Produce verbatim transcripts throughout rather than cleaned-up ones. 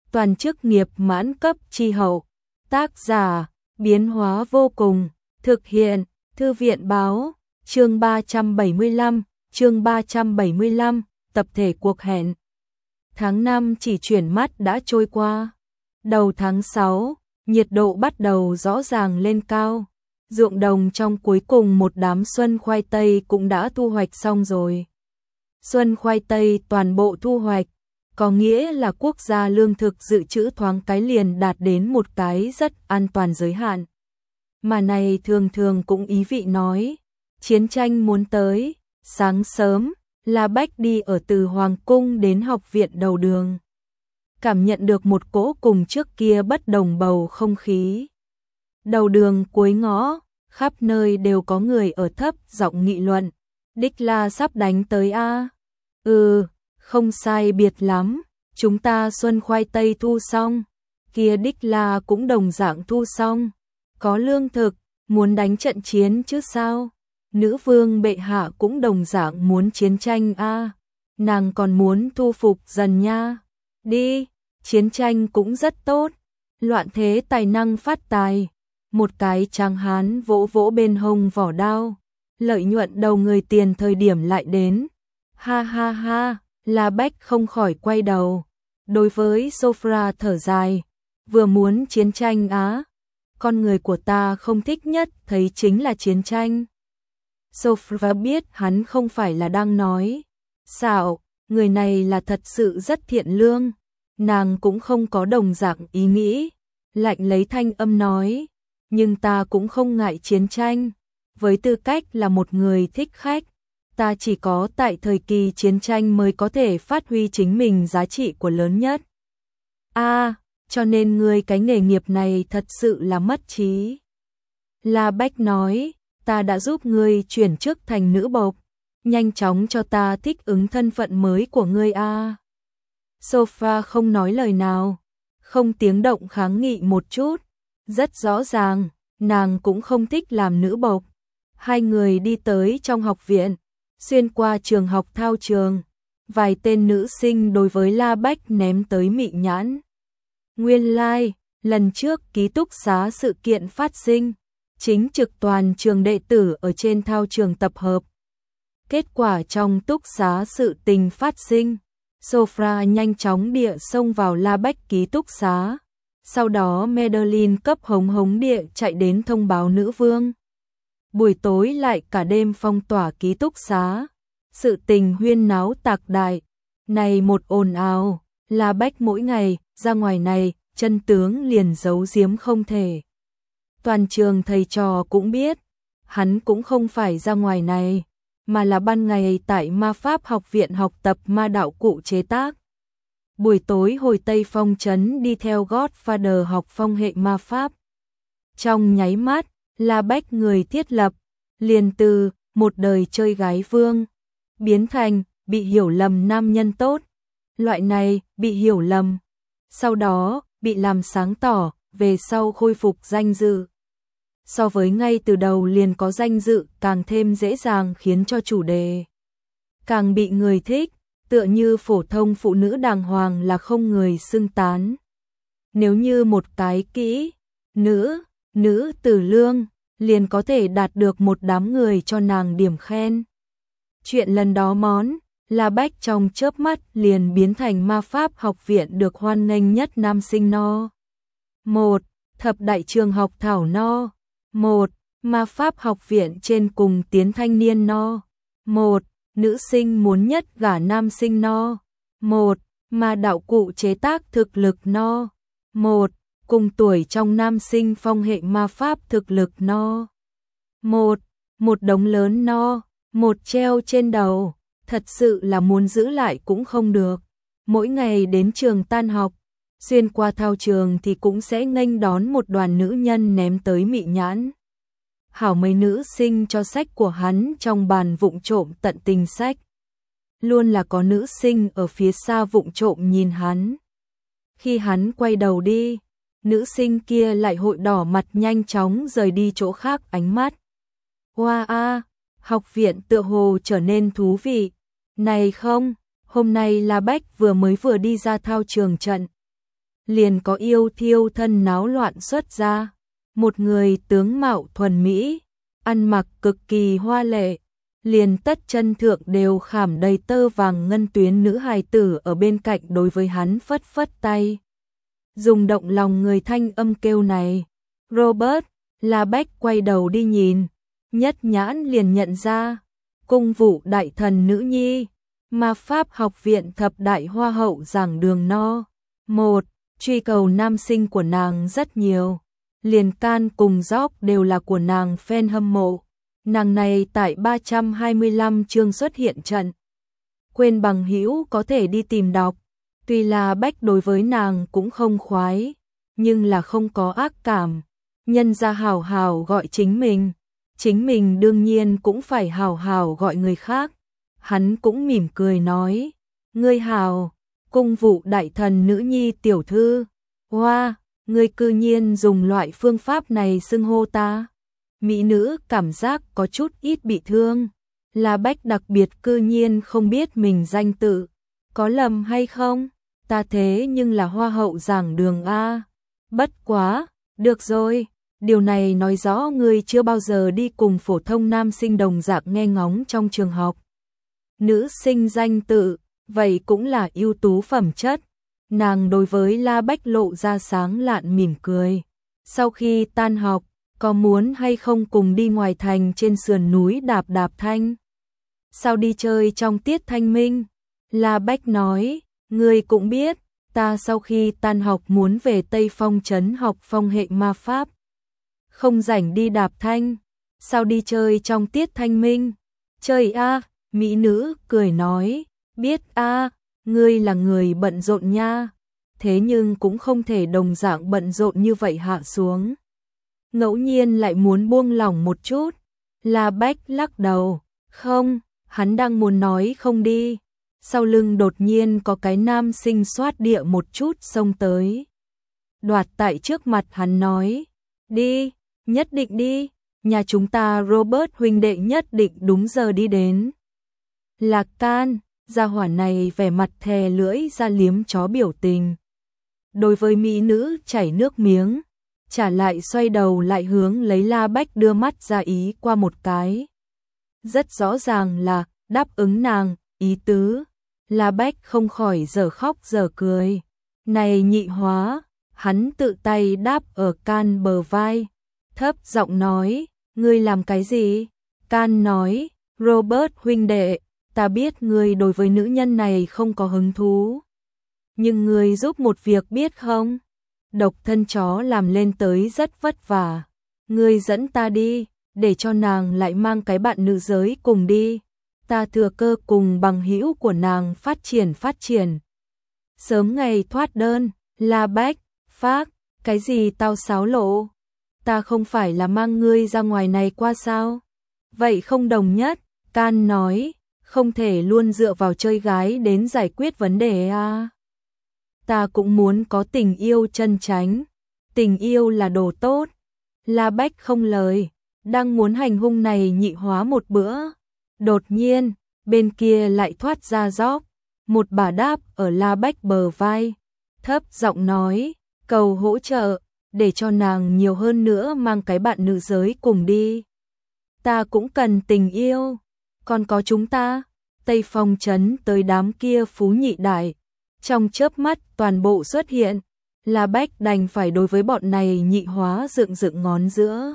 toàn chức nghiệp mãn cấp chi hậu. Tác giả, biến hóa vô cùng, thực hiện, Thư viện báo, chương ba trăm bảy mươi lăm, chương ba trăm bảy mươi lăm, tập thể cuộc hẹn. Tháng năm chỉ chuyển mắt đã trôi qua. Đầu tháng sáu, nhiệt độ bắt đầu rõ ràng lên cao. Ruộng đồng trong cuối cùng một đám xuân khoai tây cũng đã thu hoạch xong rồi. Xuân khoai tây toàn bộ thu hoạch, có nghĩa là quốc gia lương thực dự trữ thoáng cái liền đạt đến một cái rất an toàn giới hạn. Mà này thường thường cũng ý vị nói, chiến tranh muốn tới. Sáng sớm, La Bách đi ở từ Hoàng Cung đến học viện đầu đường. Cảm nhận được một cỗ cùng trước kia bất đồng bầu không khí. Đầu đường cuối ngõ, khắp nơi đều có người ở thấp giọng nghị luận. Đích La sắp đánh tới a. Ừ, không sai biệt lắm, chúng ta xuân khoai tây thu xong, kia Đích La cũng đồng dạng thu xong, có lương thực, muốn đánh trận chiến chứ sao? Nữ vương bệ hạ cũng đồng dạng muốn chiến tranh a, nàng còn muốn thu phục dần nha. Đi, chiến tranh cũng rất tốt, loạn thế tài năng phát tài. Một cái tráng hán vỗ vỗ bên hông vỏ đao, lợi nhuận đầu người tiền thời điểm lại đến. Ha ha ha, La Bách không khỏi quay đầu. Đối với Sophra thở dài, vừa muốn chiến tranh á, con người của ta không thích nhất thấy chính là chiến tranh. Sophra biết hắn không phải là đang nói xạo, người này là thật sự rất thiện lương, nàng cũng không có đồng dạng ý nghĩ, lạnh lấy thanh âm nói, nhưng ta cũng không ngại chiến tranh, với tư cách là một người thích khách, ta chỉ có tại thời kỳ chiến tranh mới có thể phát huy chính mình giá trị của lớn nhất. A, à, cho nên ngươi cái nghề nghiệp này thật sự là mất trí. La Bách nói, ta đã giúp ngươi chuyển chức thành nữ bộc, nhanh chóng cho ta thích ứng thân phận mới của ngươi a. À. Sophia không nói lời nào, không tiếng động kháng nghị một chút, rất rõ ràng, nàng cũng không thích làm nữ bộc. Hai người đi tới trong học viện, xuyên qua trường học thao trường, vài tên nữ sinh đối với La Bách ném tới mị nhãn. Nguyên lai, like, lần trước ký túc xá sự kiện phát sinh, chính trực toàn trường đệ tử ở trên thao trường tập hợp. Kết quả trong túc xá sự tình phát sinh, Sophia nhanh chóng địa xông vào La Bách ký túc xá. Sau đó Madeline cấp hống hống địa chạy đến thông báo nữ vương. Buổi tối lại cả đêm phong tỏa ký túc xá. Sự tình huyên náo tạc đại. Này một ồn ào, La Bách mỗi ngày ra ngoài này, chân tướng liền giấu giếm không thể. Toàn trường thầy trò cũng biết, hắn cũng không phải ra ngoài này, mà là ban ngày tại Ma Pháp học viện học tập ma đạo cụ chế tác. Buổi tối hồi Tây Phong trấn đi theo Godfather học phong hệ ma pháp. Trong nháy mắt, La Bách người thiết lập, liền từ một đời chơi gái vương, biến thành bị hiểu lầm nam nhân tốt. Loại này bị hiểu lầm, sau đó bị làm sáng tỏ, về sau khôi phục danh dự. So với ngay từ đầu liền có danh dự càng thêm dễ dàng khiến cho chủ đề càng bị người thích. Tựa như phổ thông phụ nữ đàng hoàng là không người xưng tán. Nếu như một cái kỹ, nữ, nữ tử lương, liền có thể đạt được một đám người cho nàng điểm khen. Chuyện lần đó món, La Bách trong chớp mắt liền biến thành ma pháp học viện được hoan nghênh nhất nam sinh no. Một, thập đại trường học thảo no. Một, ma pháp học viện trên cùng tiến thanh niên no. Một, nữ sinh muốn nhất gả nam sinh no. Một, mà đạo cụ chế tác thực lực no. Một, cùng tuổi trong nam sinh phong hệ ma pháp thực lực no. Một, một đống lớn no, một treo trên đầu, thật sự là muốn giữ lại cũng không được. Mỗi ngày đến trường tan học, xuyên qua thao trường thì cũng sẽ nghênh đón một đoàn nữ nhân ném tới mị nhãn. Hảo mấy nữ sinh cho sách của hắn trong bàn vụng trộm tận tình sách. Luôn là có nữ sinh ở phía xa vụng trộm nhìn hắn. Khi hắn quay đầu đi, nữ sinh kia lại hội đỏ mặt nhanh chóng rời đi chỗ khác ánh mắt. Hoa a, học viện tựa hồ trở nên thú vị. Này không, hôm nay La Bách vừa mới vừa đi ra thao trường trận. liền có yêu thiêu thân náo loạn xuất ra. Một người tướng mạo thuần mỹ, ăn mặc cực kỳ hoa lệ, liền tất chân thượng đều khảm đầy tơ vàng ngân tuyến, nữ hài tử ở bên cạnh đối với hắn phất phất tay. Dùng động lòng người thanh âm kêu này, Robert. La Bách quay đầu đi nhìn, nhất nhãn liền nhận ra, cung vụ đại thần nữ nhi, ma pháp học viện thập đại hoa hậu giảng đường no. Một, truy cầu nam sinh của nàng rất nhiều, liền Can cùng Job đều là của nàng fan hâm mộ. Nàng này tại ba trăm hai mươi lăm chương xuất hiện trận. Quên bằng hữu có thể đi tìm đọc. Tuy là Bách đối với nàng cũng không khoái, nhưng là không có ác cảm. Nhân ra hào hào gọi chính mình, chính mình đương nhiên cũng phải hào hào gọi người khác. Hắn cũng mỉm cười nói, ngươi hào, cung vụ đại thần nữ nhi tiểu thư. Hoa, wow, ngươi cư nhiên dùng loại phương pháp này xưng hô ta. Mỹ nữ cảm giác có chút ít bị thương. La Bách đặc biệt cư nhiên không biết mình danh tự, có lầm hay không? Ta thế nhưng là hoa hậu giảng đường A. Bất quá, được rồi, điều này nói rõ ngươi chưa bao giờ đi cùng phổ thông nam sinh đồng dạng nghe ngóng trong trường học. Nữ sinh danh tự, vậy cũng là ưu tú phẩm chất. Nàng đối với La Bách lộ ra sáng lạn mỉm cười. Sau khi tan học, có muốn hay không cùng đi ngoài thành trên sườn núi đạp đạp thanh? Sao đi chơi trong tiết thanh minh? La Bách nói, ngươi cũng biết, ta sau khi tan học muốn về Tây Phong trấn học phong hệ ma pháp. Không rảnh đi đạp thanh, sao đi chơi trong tiết thanh minh? Chơi a, mỹ nữ cười nói, biết a, ngươi là người bận rộn nha, thế nhưng cũng không thể đồng dạng bận rộn như vậy hạ xuống. Ngẫu nhiên lại muốn buông lỏng một chút. La Bách lắc đầu, không, hắn đang muốn nói không đi. Sau lưng đột nhiên có cái nam sinh xoát địa một chút xông tới. Đoạt tại trước mặt hắn nói, đi, nhất định đi, nhà chúng ta Robert huynh đệ nhất định đúng giờ đi đến. Lạc Can, gia hỏa này vẻ mặt thè lưỡi ra liếm chó biểu tình. Đối với mỹ nữ chảy nước miếng, trả lại xoay đầu lại hướng lấy La Bách đưa mắt ra ý qua một cái. Rất rõ ràng là đáp ứng nàng, ý tứ. La Bách không khỏi giờ khóc giờ cười. Này nhị hóa, hắn tự tay đáp ở Can bờ vai. Thấp giọng nói, ngươi làm cái gì? Can nói, Robert huynh đệ, ta biết ngươi đối với nữ nhân này không có hứng thú. Nhưng ngươi giúp một việc biết không? Độc thân chó làm lên tới rất vất vả. Ngươi dẫn ta đi, để cho nàng lại mang cái bạn nữ giới cùng đi. Ta thừa cơ cùng bằng hữu của nàng phát triển phát triển. Sớm ngày thoát đơn, La Bách, phác, cái gì tao xáo lộ? Ta không phải là mang ngươi ra ngoài này qua sao? Vậy không đồng nhất, Can nói, không thể luôn dựa vào chơi gái đến giải quyết vấn đề à. Ta cũng muốn có tình yêu chân chánh, tình yêu là đồ tốt. La Bách không lời, đang muốn hành hung này nhị hóa một bữa. Đột nhiên, bên kia lại thoát ra Job, một bà đáp ở La Bách bờ vai, thấp giọng nói, cầu hỗ trợ, để cho nàng nhiều hơn nữa mang cái bạn nữ giới cùng đi. Ta cũng cần tình yêu, còn có chúng ta, Tây Phong trấn tới đám kia phú nhị đại. Trong chớp mắt toàn bộ xuất hiện, La Bách đành phải đối với bọn này nhị hóa dựng dựng ngón giữa.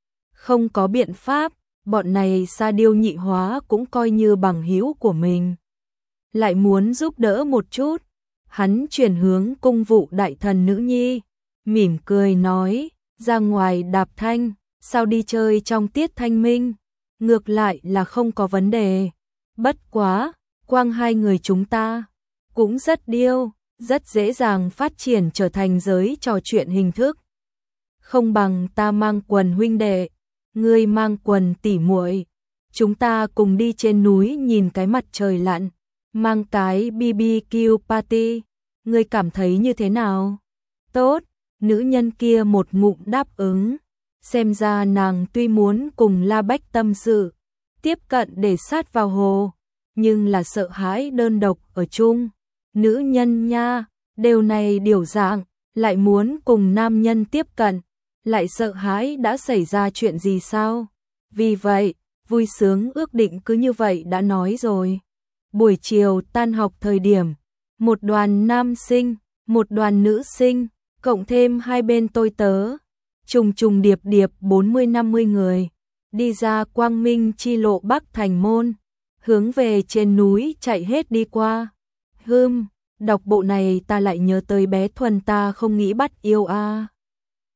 Không có biện pháp, bọn này sa điêu nhị hóa cũng coi như bằng hữu của mình. Lại muốn giúp đỡ một chút, hắn chuyển hướng cung vụ đại thần nữ nhi, mỉm cười nói, ra ngoài đạp thanh, sao đi chơi trong tiết thanh minh, ngược lại là không có vấn đề. Bất quá, quang hai người chúng ta cũng rất điêu, rất dễ dàng phát triển trở thành giới trò chuyện hình thức. Không bằng ta mang quần huynh đệ, ngươi mang quần tỉ muội, chúng ta cùng đi trên núi nhìn cái mặt trời lặn, mang cái bê bê kiu party, ngươi cảm thấy như thế nào? Tốt, nữ nhân kia một ngụm đáp ứng, xem ra nàng tuy muốn cùng La Bách tâm sự, tiếp cận để sát vào hồ, nhưng là sợ hãi đơn độc ở chung. Nữ nhân nha, đều này điều dạng, lại muốn cùng nam nhân tiếp cận, lại sợ hãi đã xảy ra chuyện gì sao? Vì vậy, vui sướng ước định cứ như vậy đã nói rồi. Buổi chiều tan học thời điểm, một đoàn nam sinh, một đoàn nữ sinh, cộng thêm hai bên tôi tớ, trùng trùng điệp điệp bốn mươi năm mươi người, đi ra Quang Minh chi lộ Bắc Thành Môn, hướng về trên núi chạy hết đi qua. Hừm, đọc bộ này ta lại nhớ tới bé Thuần ta không nghĩ bắt yêu a.